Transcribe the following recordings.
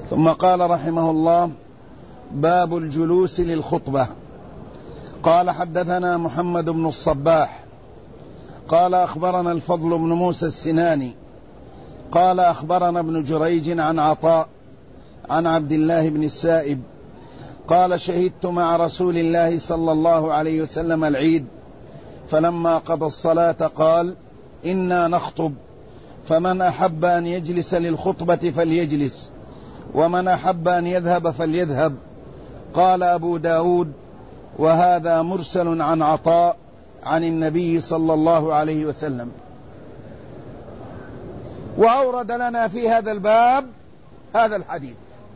ثم قال رحمه الله: باب الجلوس للخطبة. قال: حدثنا محمد بن الصباح قال: أخبرنا الفضل بن موسى السناني قال: أخبرنا ابن جريج عن عطاء عن عبد الله بن السائب قال: شهدت مع رسول الله صلى الله عليه وسلم العيد، فلما قضى الصلاة قال: إنا نخطب، فمن أحب أن يجلس للخطبة فليجلس، ومن أحب أن يذهب فليذهب. قال أبو داود: وهذا مرسل عن عطاء عن النبي صلى الله عليه وسلم. وأورد لنا في هذا الباب هذا الحديث.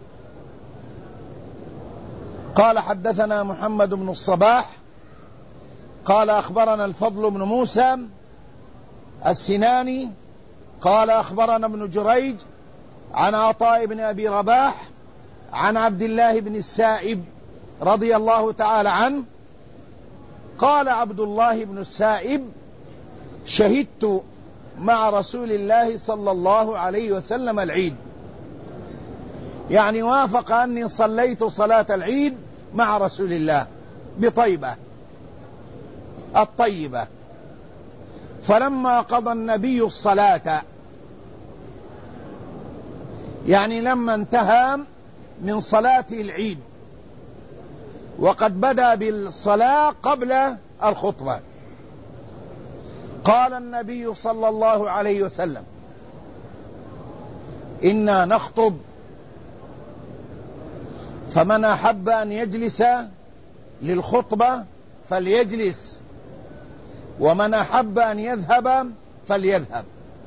قال: حدثنا محمد بن الصباح قال: أخبرنا الفضل بن موسى السناني قال: أخبرنا ابن جريج عن عطاء بن أبي رباح عن عبد الله بن السائب رضي الله تعالى عنه قال عبد الله بن السائب: شهدت مع رسول الله صلى الله عليه وسلم العيد، يعني وافق أني صليت صلاة العيد مع رسول الله بطيبة الطيبة. فلما قضى النبي الصلاة، يعني لما انتهى من صلاة العيد وقد بدأ بالصلاة قبل الخطبة، قال النبي صلى الله عليه وسلم: إنا نخطب، فمن أحب أن يجلس للخطبة فليجلس، ومن أحب أن يذهب فليذهب.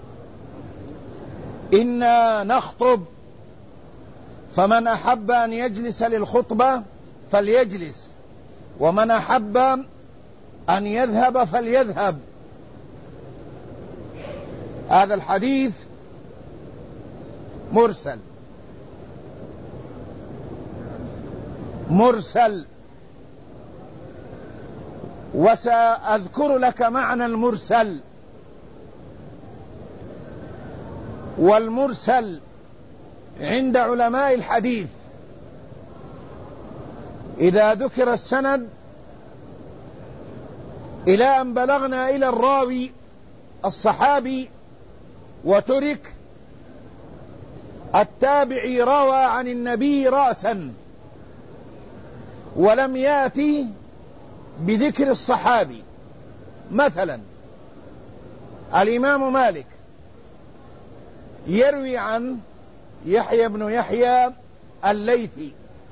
إنا نخطب، فمن أحب أن يجلس للخطبة فليجلس، ومن أحب أن يذهب فليذهب. هذا الحديث مرسل، وسأذكر لك معنى المرسل. والمرسل عند علماء الحديث إذا ذكر السند إلى أن بلغنا إلى الراوي الصحابي وترك التابعي روى عن النبي رأسا ولم يأتي بذكر الصحابي. مثلا الإمام مالك يروي عن يحيى بن يحيى الليثي،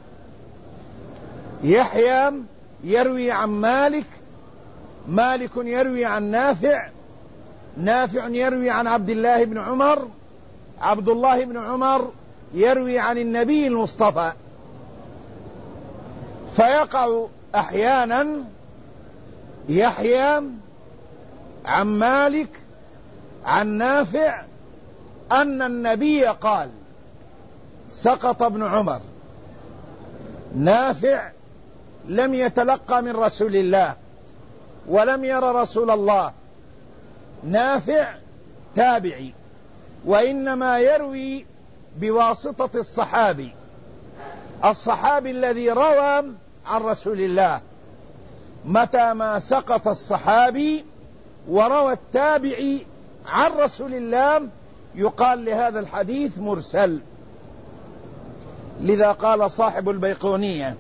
يحيى يروي عن مالك، مالك يروي عن نافع، نافع يروي عن عبد الله بن عمر، عبد الله بن عمر يروي عن النبي المصطفى. فيقع أحيانا يحيى عن مالك عن نافع أن النبي قال: سقط ابن عمر. نافع لم يتلقى من رسول الله ولم ير رسول الله، نافع تابعي، وإنما يروي بواسطة الصحابي الذي روى عن رسول الله. متى ما سقط الصحابي وروى التابعي عن رسول الله يقال لهذا الحديث مرسل. لذا قال صاحب البيقونية: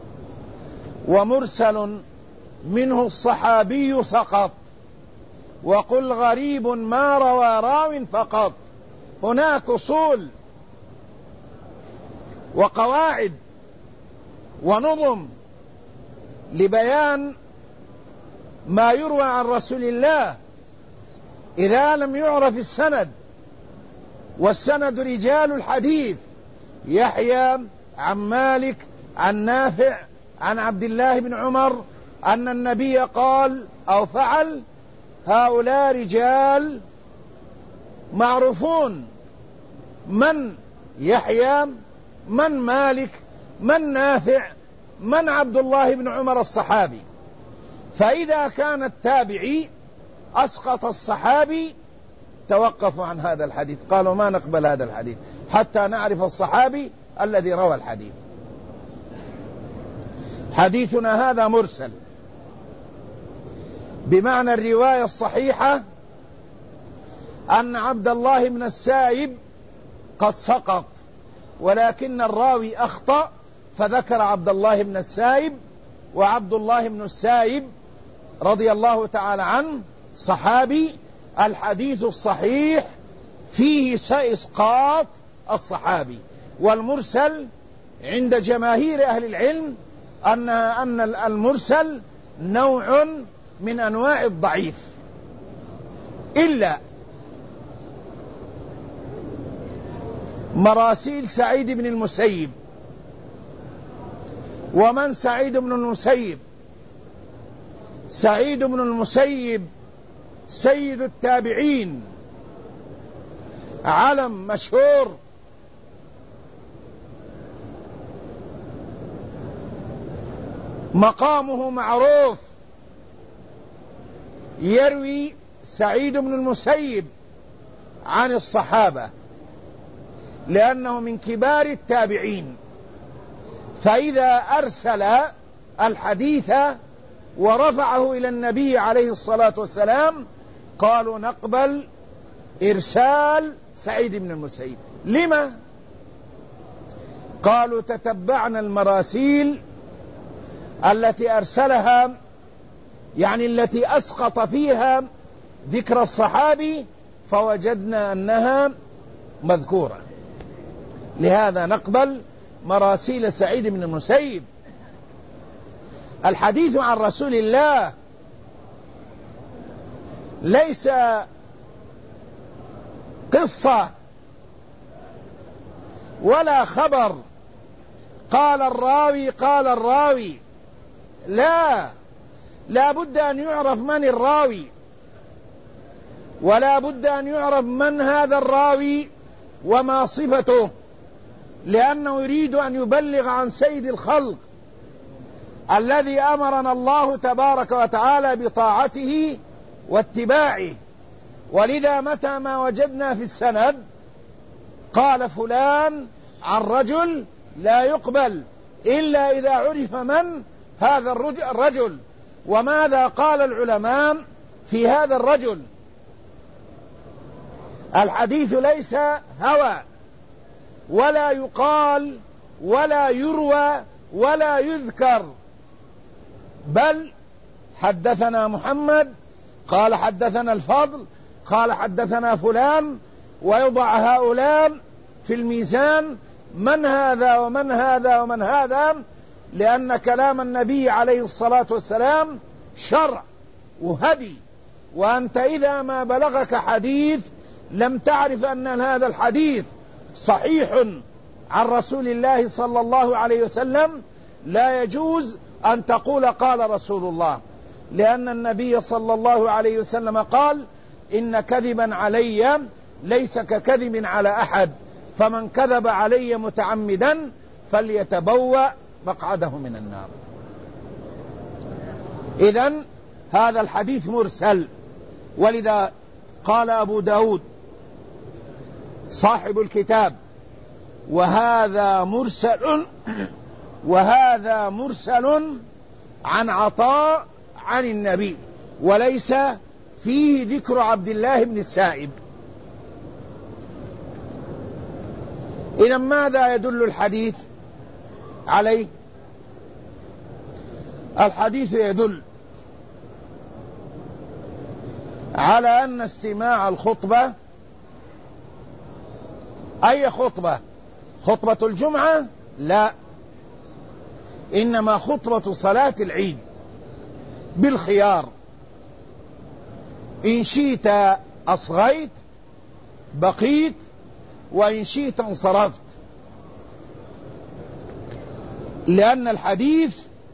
ومرسل منه الصحابي سقط، وقل غريب ما روى راو فقط. هناك أصول وقواعد ونظم لبيان ما يروى عن رسول الله إذا لم يعرف السند، والسند رجال الحديث: يحيى عن مالك عن نافع عن عبد الله بن عمر أن النبي قال أو فعل. هؤلاء رجال معروفون، من يحيى، من مالك، من نافع، من عبد الله بن عمر الصحابي. فإذا كان التابعي أسقط الصحابي توقفوا عن هذا الحديث، قالوا: ما نقبل هذا الحديث حتى نعرف الصحابي الذي روى الحديث. حديثنا هذا مرسل، بمعنى الرواية الصحيحة أن عبد الله بن السائب قد سقط، ولكن الراوي أخطأ فذكر عبد الله بن السائب، وعبد الله بن السائب رضي الله تعالى عنه صحابي. الحديث الصحيح فيه إسقاط الصحابي، والمرسل عند جماهير أهل العلم أن المرسل نوع من أنواع الضعيف، إلا مراسيل سعيد بن المسيب. ومن سعيد بن المسيب؟ سعيد بن المسيب سيد التابعين، علم مشهور، مقامه معروف. يروي سعيد بن المسيب عن الصحابة لأنه من كبار التابعين، فإذا أرسل الحديث ورفعه إلى النبي عليه الصلاة والسلام قالوا نقبل إرسال سعيد بن المسيب. لما؟ قالوا تتبعنا المراسيل التي أرسلها، يعني التي أسقط فيها ذكر الصحابي، فوجدنا أنها مذكورة، لهذا نقبل مراسيل سعيد بن المسيب. الحديث عن رسول الله ليس قصة ولا خبر قال الراوي، لا بد أن يعرف من الراوي، ولا بد أن يعرف من هذا الراوي وما صفته، لأنه يريد أن يبلغ عن سيد الخلق الذي أمرنا الله تبارك وتعالى بطاعته واتباعه. ولذا متى ما وجدنا في السند قال فلان عن رجل لا يقبل إلا إذا عرف من هذا الرجل وماذا قال العلماء في هذا الرجل. الحديث ليس هوى، ولا يقال ولا يروى ولا يذكر، بل حدثنا محمد قال حدثنا الفضل قال حدثنا فلان، ويضع هؤلاء في الميزان من هذا ومن هذا ومن هذا، لأن كلام النبي عليه الصلاة والسلام شرع وهدي. وأنت إذا ما بلغك حديث لم تعرف أن هذا الحديث صحيح عن رسول الله صلى الله عليه وسلم، لا يجوز أن تقول قال رسول الله، لأن النبي صلى الله عليه وسلم قال إن كذبا علي ليس ككذب على أحد، فمن كذب علي متعمدا فليتبوأ مقعده من النار. إذن هذا الحديث مرسل، ولذا قال أبو داود صاحب الكتاب وهذا مرسل عن عطاء عن النبي، وليس فيه ذكر عبد الله بن السائب. إذا ماذا يدل الحديث عليه؟ الحديث يدل على أن استماع الخطبة، أي خطبة؟ خطبة الجمعة؟ لا، إنما خطبة صلاة العيد بالخيار، إن شئت أصغيت بقيت وإن شئت انصرفت، لأن الحديث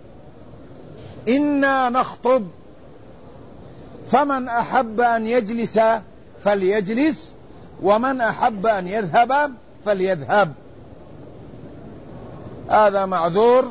إنا نخطب فمن أحب أن يجلس فليجلس ومن أحب أن يذهب فليذهب. هذا معذور،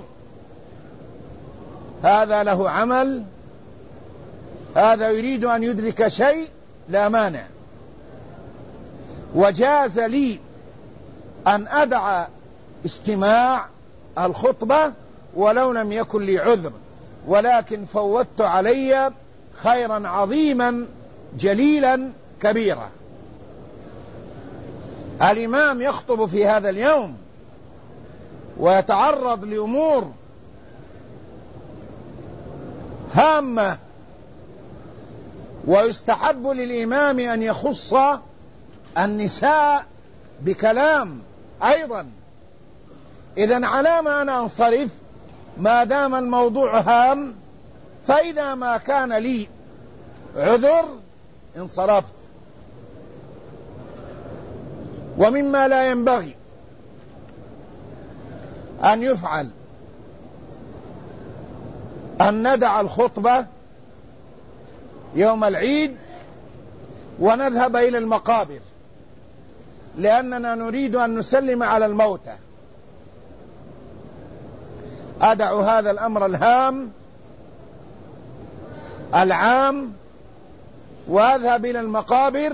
هذا له عمل، هذا يريد أن يدرك شيء، لا مانع. وجاز لي أن أدع استماع الخطبة ولو لم يكن لي عذر، ولكن فوتت علي خيرا عظيما جليلا كبيرا. الإمام يخطب في هذا اليوم ويتعرض لأمور هامة، ويستحب للإمام أن يخص النساء بكلام أيضا. إذن على ما أنا أنصرف ما دام الموضوع هام، فإذا ما كان لي عذر انصرفت. ومما لا ينبغي أن يفعل أن ندع الخطبة يوم العيد ونذهب إلى المقابر، لأننا نريد أن نسلم على الموتى. أدع هذا الأمر الهام العام وأذهب إلى المقابر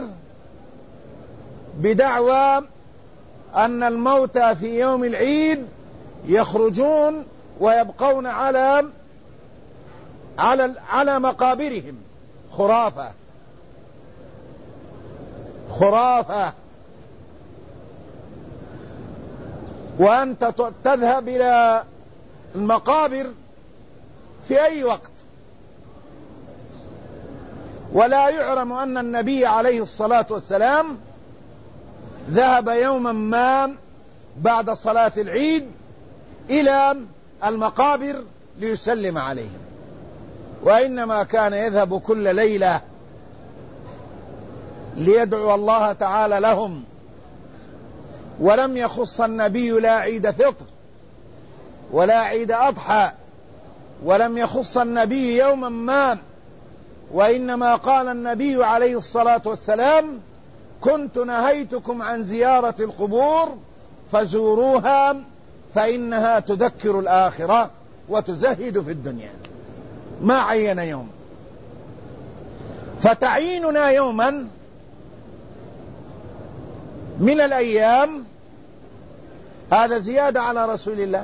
بدعوى أن الموتى في يوم العيد يخرجون ويبقون على مقابرهم. خرافة خرافة. وأنت تذهب إلى المقابر في أي وقت، ولا يعلم أن النبي عليه الصلاة والسلام ذهب يوما ما بعد صلاة العيد إلى المقابر ليسلم عليهم، وإنما كان يذهب كل ليلة ليدعو الله تعالى لهم. ولم يخص النبي لا عيد فطر ولا عيد أضحى، ولم يخص النبي يوما ما، وإنما قال النبي عليه الصلاة والسلام: كنت نهيتكم عن زيارة القبور فزوروها فإنها تذكر الآخرة وتزهد في الدنيا. ما عين يوم، فتعييننا يوما من الأيام هذا زيادة على رسول الله،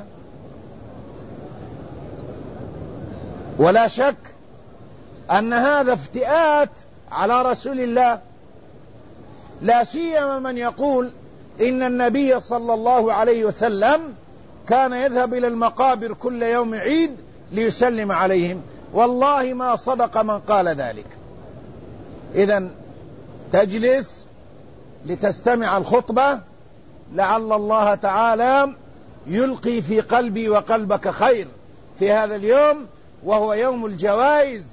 ولا شك أن هذا افتئات على رسول الله، لا سيما من يقول إن النبي صلى الله عليه وسلم كان يذهب إلى المقابر كل يوم عيد ليسلم عليهم. والله ما صدق من قال ذلك. إذن تجلس لتستمع الخطبة، لعل الله تعالى يلقي في قلبي وقلبك خير في هذا اليوم، وهو يوم الجوائز.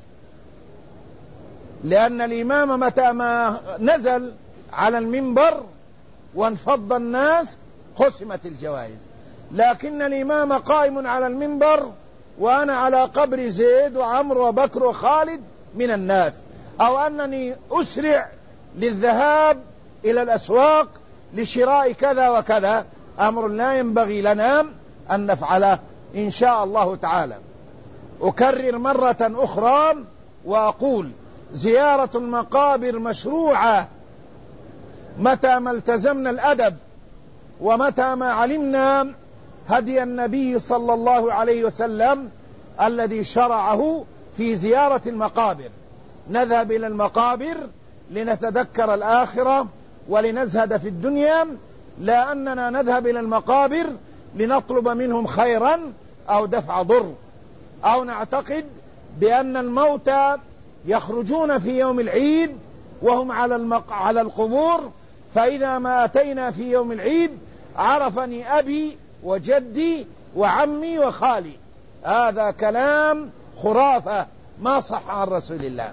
لأن الإمام متى ما نزل على المنبر وانفض الناس قسمت الجوائز، لكن الإمام قائم على المنبر وأنا على قبر زيد وعمرو وبكر وخالد من الناس، أو أنني أسرع للذهاب إلى الأسواق لشراء كذا وكذا، أمر لا ينبغي لنا أن نفعله إن شاء الله تعالى. أكرر مرة أخرى وأقول: زيارة المقابر مشروعة متى ما التزمنا الأدب، ومتى ما علمنا هدي النبي صلى الله عليه وسلم الذي شرعه في زيارة المقابر. نذهب إلى المقابر لنتذكر الآخرة ولنزهد في الدنيا، لا أننا نذهب إلى المقابر لنطلب منهم خيرا أو دفع ضر، أو نعتقد بأن الموتى يخرجون في يوم العيد وهم على القبور، فإذا ما أتينا في يوم العيد عرفني أبي وجدي وعمي وخالي. هذا كلام خرافة ما صح عن رسول الله.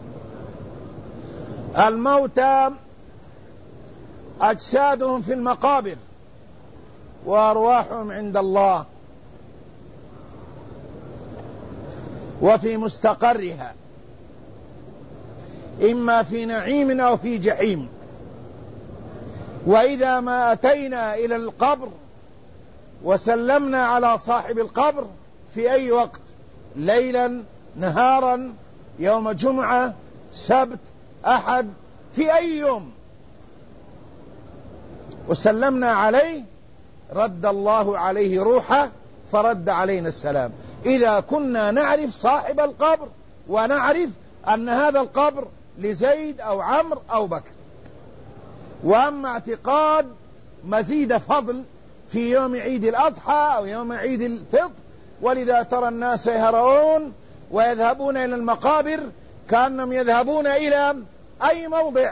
الموتى أجسادهم في المقابر وأرواحهم عند الله وفي مستقرها، إما في نعيم أو في جحيم. وإذا ما أتينا إلى القبر وسلمنا على صاحب القبر في أي وقت، ليلا نهارا، يوم جمعة سبت أحد، في أي يوم وسلمنا عليه، رد الله عليه روحه فرد علينا السلام. إذا كنا نعرف صاحب القبر ونعرف أن هذا القبر لزيد أو عمرو أو بكر. وأما اعتقاد مزيد فضل في يوم عيد الأضحى أو يوم عيد الفطر، ولذا ترى الناس يهرعون ويذهبون إلى المقابر كأنهم يذهبون إلى أي موضع.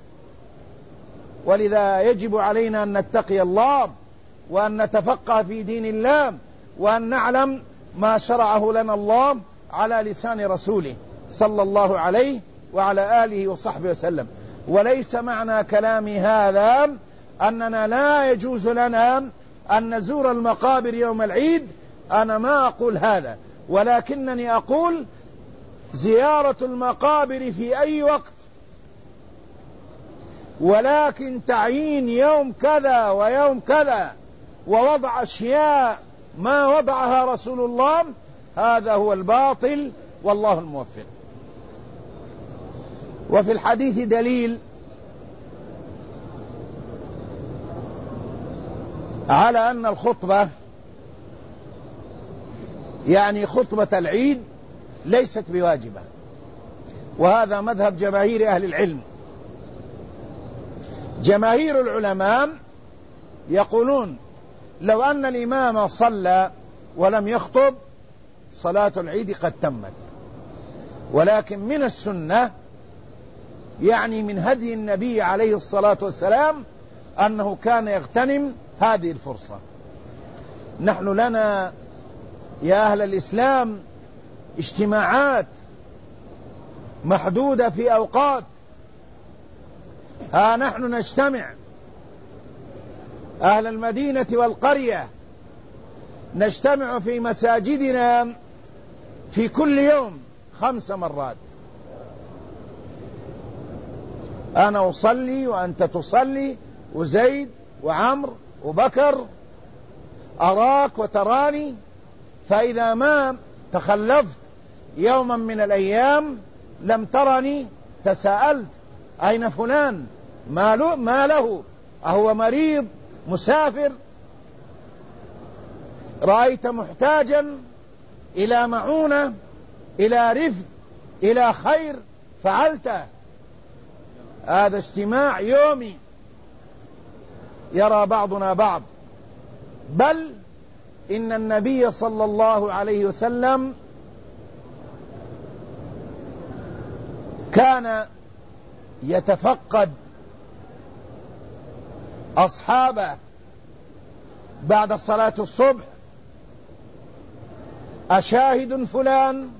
ولذا يجب علينا أن نتقي الله وأن نتفقه في دين الله وأن نعلم ما شرعه لنا الله على لسان رسوله صلى الله عليه وعلى آله وصحبه وسلم. وليس معنى كلامي هذا أننا لا يجوز لنا أن نزور المقابر يوم العيد، أنا ما أقول هذا، ولكنني أقول زيارة المقابر في أي وقت، ولكن تعيين يوم كذا ويوم كذا ووضع أشياء ما وضعها رسول الله، هذا هو الباطل والله الموفق. وفي الحديث دليل على أن الخطبة يعني خطبة العيد ليست بواجبة، وهذا مذهب جماهير أهل العلم. جماهير العلماء يقولون لو أن الإمام صلى ولم يخطب صلاة العيد قد تمت، ولكن من السنة يعني من هدي النبي عليه الصلاة والسلام أنه كان يغتنم هذه الفرصة. نحن لنا يا أهل الإسلام اجتماعات محدودة في أوقات، ها نحن نجتمع أهل المدينة والقرية نجتمع في مساجدنا في كل يوم 5 مرات، أنا أصلي وأنت تصلي وزيد وعمرو وبكر، أراك وتراني. فإذا ما تخلفت يوما من الأيام لم ترني تساءلت أين فلان، ما له أهو مريض مسافر، رأيت محتاجا إلى معونة إلى رفد إلى خير فعلته. هذا اجتماع يومي يرى بعضنا بعض، بل إن النبي صلى الله عليه وسلم كان يتفقد أصحابه بعد صلاة الصبح: أشاهد فلان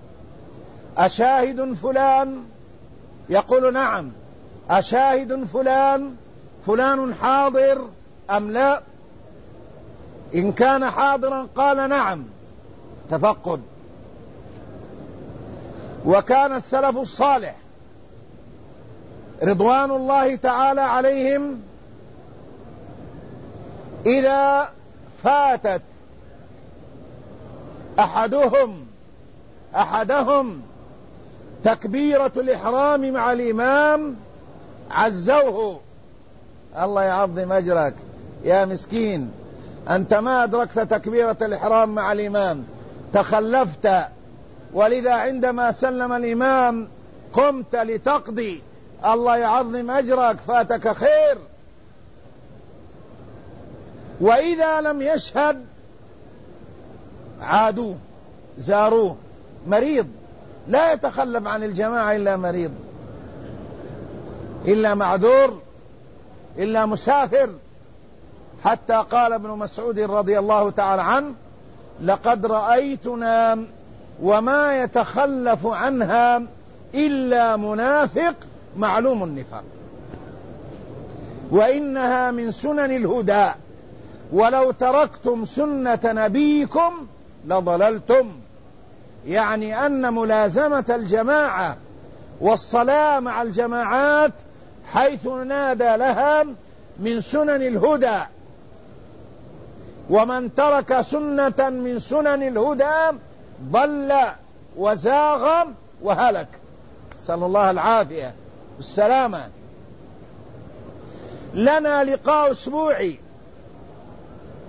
أشاهد فلان؟ يقول نعم. أشاهد فلان؟ فلان حاضر أم لا؟ إن كان حاضرا قال نعم، تفقد. وكان السلف الصالح رضوان الله تعالى عليهم إذا فاتت أحدهم تكبيرة الإحرام مع الإمام عزوه: الله يعظم أجرك يا مسكين، أنت ما أدركت تكبيرة الإحرام مع الإمام، تخلفت، ولذا عندما سلم الإمام قمت لتقضي، الله يعظم أجرك، فاتك خير. وإذا لم يشهد عادوه زاروه. مريض لا يتخلف عن الجماعة إلا مريض، إلا معذور، إلا مسافر. حتى قال ابن مسعود رضي الله تعالى عنه: لقد رأيتنا وما يتخلف عنها إلا منافق معلوم النفاق، وإنها من سنن الهدى، ولو تركتم سنة نبيكم لضللتم. يعني أن ملازمة الجماعة والصلاة مع الجماعات حيث نادى لها من سنن الهدى، ومن ترك سنة من سنن الهدى ضل وزاغ وهلك، نسأل الله العافية والسلامة. لنا لقاء أسبوعي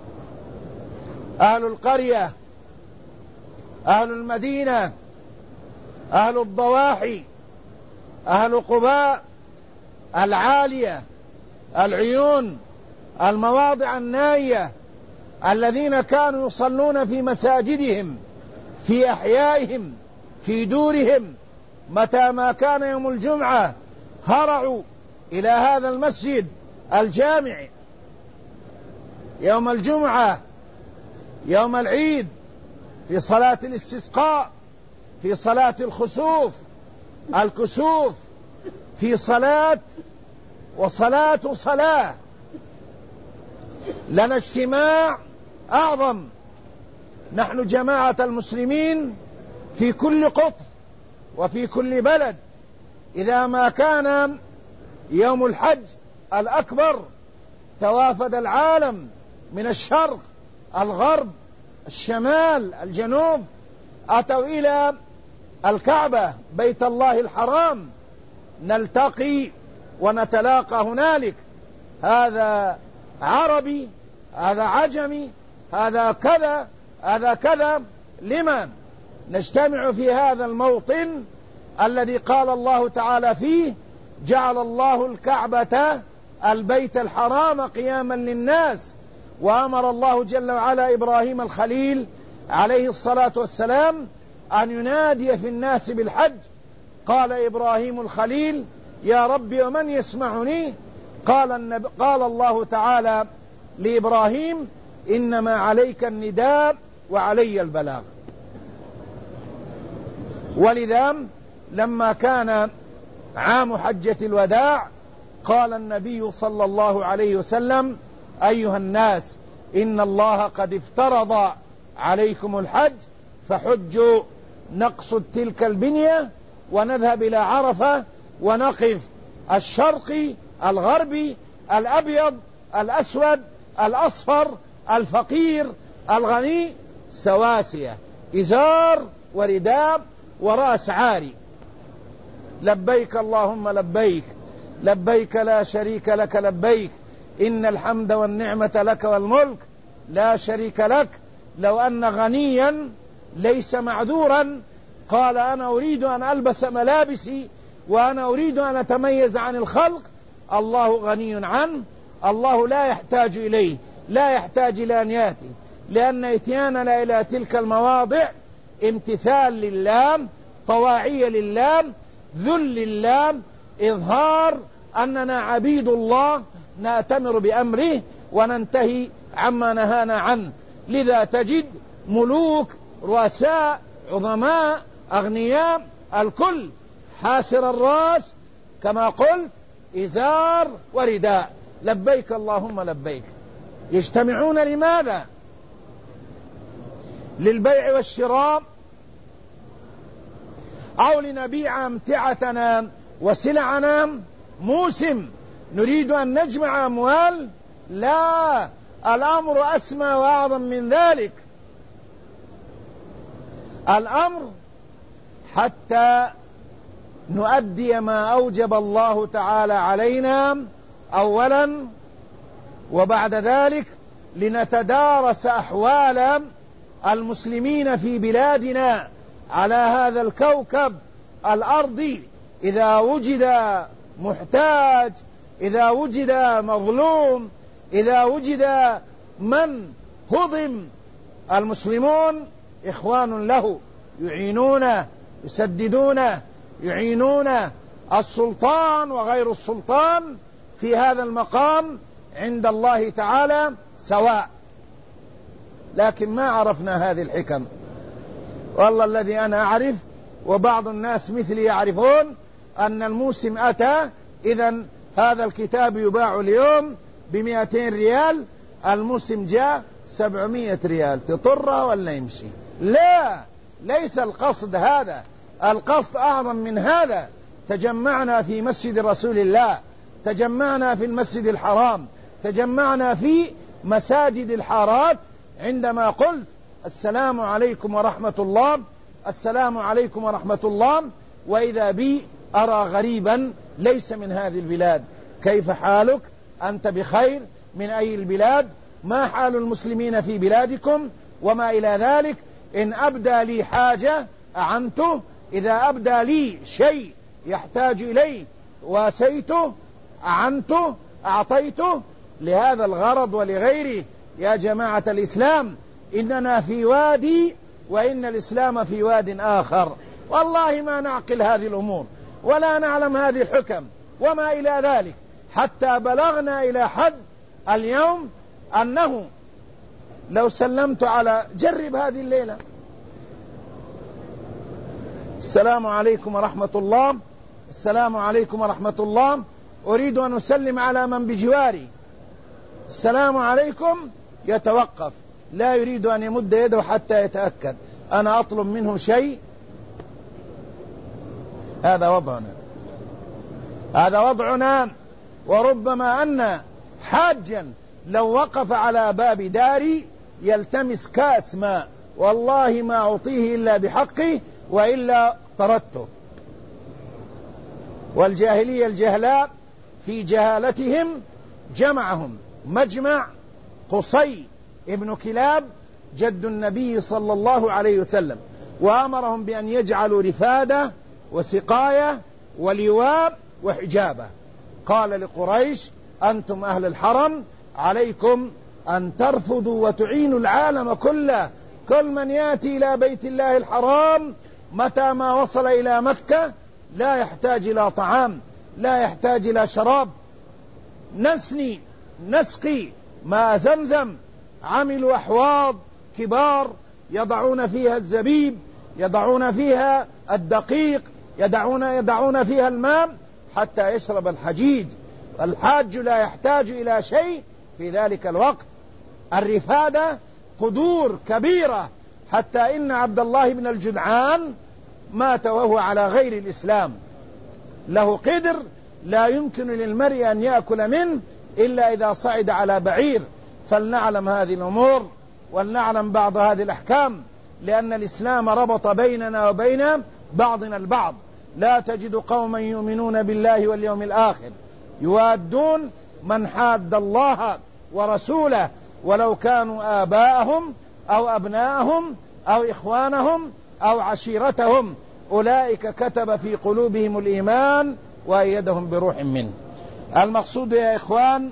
أهل القرية، أهل المدينة، أهل الضواحي، أهل قباء، العالية، العيون، المواضع النائية، الذين كانوا يصلون في مساجدهم، في أحيائهم، في دورهم، متى ما كان يوم الجمعة هرعوا إلى هذا المسجد الجامع يوم الجمعة، يوم العيد، في صلاة الاستسقاء، في صلاة الكسوف، في صلاة وصلاة. لنا اجتماع أعظم، نحن جماعة المسلمين في كل قطر وفي كل بلد. إذا ما كان يوم الحج الأكبر توافد العالم من الشرق، الغرب، الشمال، الجنوب، أتوا إلى الكعبة بيت الله الحرام، نلتقي ونتلاقى هنالك. هذا عربي، هذا عجمي، هذا كذا، هذا كذا. لمن نجتمع في هذا الموطن الذي قال الله تعالى فيه: جعل الله الكعبة البيت الحرام قياما للناس. وأمر الله جل وعلا إبراهيم الخليل عليه الصلاة والسلام أن ينادي في الناس بالحج. قال إبراهيم الخليل: يا ربي ومن يسمعني؟ قال الله تعالى لإبراهيم: إنما عليك النداء وعلي البلاغ. ولذا لما كان عام حجة الوداع قال النبي صلى الله عليه وسلم: أيها الناس، إن الله قد افترض عليكم الحج فحجوا. نقصد تلك البنية ونذهب إلى عرفة ونقف الشرقي، الغربي، الأبيض، الأسود، الأصفر، الفقير، الغني، سواسية، إزار ورداء ورأس عاري. لبيك اللهم لبيك، لبيك لا شريك لك لبيك، إن الحمد والنعمة لك والملك لا شريك لك. لو أن غنيا ليس معذورا قال: أنا أريد أن ألبس ملابسي وأنا أريد أن أتميز عن الخلق، الله غني عنه، الله لا يحتاج إليه، لا يحتاج إلى أن يأتي، لأن إتياننا إلى تلك المواضع امتثال لله، طواعية لله، ذل لله، إظهار أننا عبيد الله، نأتمر بأمره وننتهي عما نهانا عنه. لذا تجد ملوك، رؤساء، عظماء، أغنياء، الكل حاسر الرأس كما قلت، إزار ورداء، لبيك اللهم لبيك. يجتمعون لماذا؟ للبيع والشراء، أو لنبيع أمتعتنا وسلعنا؟ موسم نريد أن نجمع أموال؟ لا، الأمر أسمى وأعظم من ذلك. الأمر حتى نؤدي ما أوجب الله تعالى علينا أولا، وبعد ذلك لنتدارس أحوال المسلمين في بلادنا على هذا الكوكب الأرضي. إذا وجد محتاج، إذا وجد مظلوم، إذا وجد من هضم، المسلمون إخوان له، يعينونه، يسددونه، يعينون السلطان وغير السلطان في هذا المقام عند الله تعالى سواء. لكن ما عرفنا هذه الحكم. والله الذي أنا أعرف وبعض الناس مثلي يعرفون أن الموسم أتى، إذن هذا الكتاب يباع اليوم ب200 ريال، الموسم جاء 700 ريال، تطره ولا يمشي؟ لا، ليس القصد هذا، القصد أعظم من هذا. تجمعنا في مسجد رسول الله، تجمعنا في المسجد الحرام، تجمعنا في مساجد الحارات عندما قلت: السلام عليكم ورحمة الله، السلام عليكم ورحمة الله، وإذا بي أرى غريبا ليس من هذه البلاد. كيف حالك؟ أنت بخير؟ من أي البلاد؟ ما حال المسلمين في بلادكم؟ وما إلى ذلك. إن أبدى لي حاجة أعنته، إذا أبدى لي شيء يحتاج إليه واسيته أعنته أعطيته لهذا الغرض ولغيره. يا جماعة الإسلام، إننا في وادي وإن الإسلام في واد آخر، والله ما نعقل هذه الأمور ولا نعلم هذه الحكم وما إلى ذلك، حتى بلغنا إلى حد اليوم أنه لو سلمت على جرب هذه الليلة السلام عليكم ورحمة الله، السلام عليكم ورحمة الله، أريد أن أسلم على من بجواري، السلام عليكم، يتوقف، لا يريد أن يمد يده حتى يتأكد أنا أطلب منه شيء. هذا وضعنا. وربما أن حاجا لو وقف على باب داري يلتمس كأس ماء والله ما أعطيه إلا بحقه وإلا طردته. والجاهلية الجهلاء في جهالتهم جمعهم مجمع قصي ابن كلاب جد النبي صلى الله عليه وسلم، وأمرهم بأن يجعلوا رفادة وسقاية ولواء وحجابة. قال لقريش أنتم أهل الحرم عليكم أن ترفضوا وتعينوا العالم كله، كل من يأتي إلى بيت الله الحرام متى ما وصل إلى مكة لا يحتاج إلى طعام، لا يحتاج إلى شراب، نسقي ماء زمزم. عملوا أحواض كبار يضعون فيها الزبيب، يضعون فيها الدقيق، يضعون فيها الماء حتى يشرب الحجيج. الحاج لا يحتاج إلى شيء في ذلك الوقت. الرفادة قدور كبيرة، حتى إن عبد الله بن الجدعان مات وهو على غير الإسلام، له قدر لا يمكن للمرء أن يأكل منه إلا إذا صعد على بعير. فلنعلم هذه الأمور ولنعلم بعض هذه الأحكام، لأن الإسلام ربط بيننا وبين بعضنا البعض. لا تجد قوما يؤمنون بالله واليوم الآخر يوادون من حاد الله ورسوله ولو كانوا آباءهم أو أبناءهم أو إخوانهم أو عشيرتهم، أولئك كتب في قلوبهم الإيمان وأيدهم بروح منه. المقصود يا إخوان،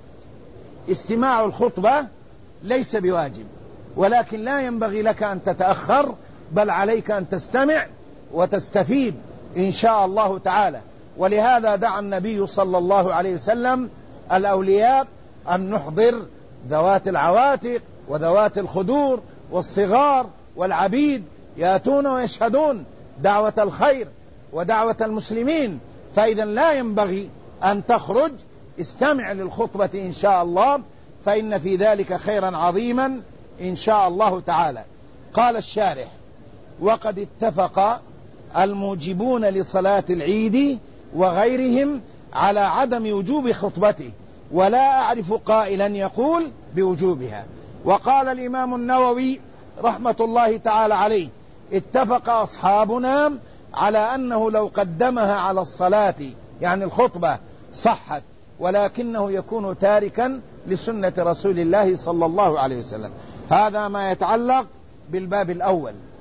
استماع الخطبة ليس بواجب، ولكن لا ينبغي لك أن تتأخر، بل عليك أن تستمع وتستفيد إن شاء الله تعالى. ولهذا دعا النبي صلى الله عليه وسلم الأولياء أن نحضر ذوات العواتق وذوات الخدور والصغار والعبيد يأتون ويشهدون دعوة الخير ودعوة المسلمين. فإذا لا ينبغي أن تخرج، استمع للخطبة إن شاء الله، فإن في ذلك خيرا عظيما إن شاء الله تعالى. قال الشارح: وقد اتفق الموجبون لصلاة العيد وغيرهم على عدم وجوب خطبته، ولا أعرف قائلا يقول بوجوبها. وقال الإمام النووي رحمة الله تعالى عليه: اتفق أصحابنا على أنه لو قدمها على الصلاة يعني الخطبة صحت، ولكنه يكون تاركا لسنة رسول الله صلى الله عليه وسلم. هذا ما يتعلق بالباب الأول.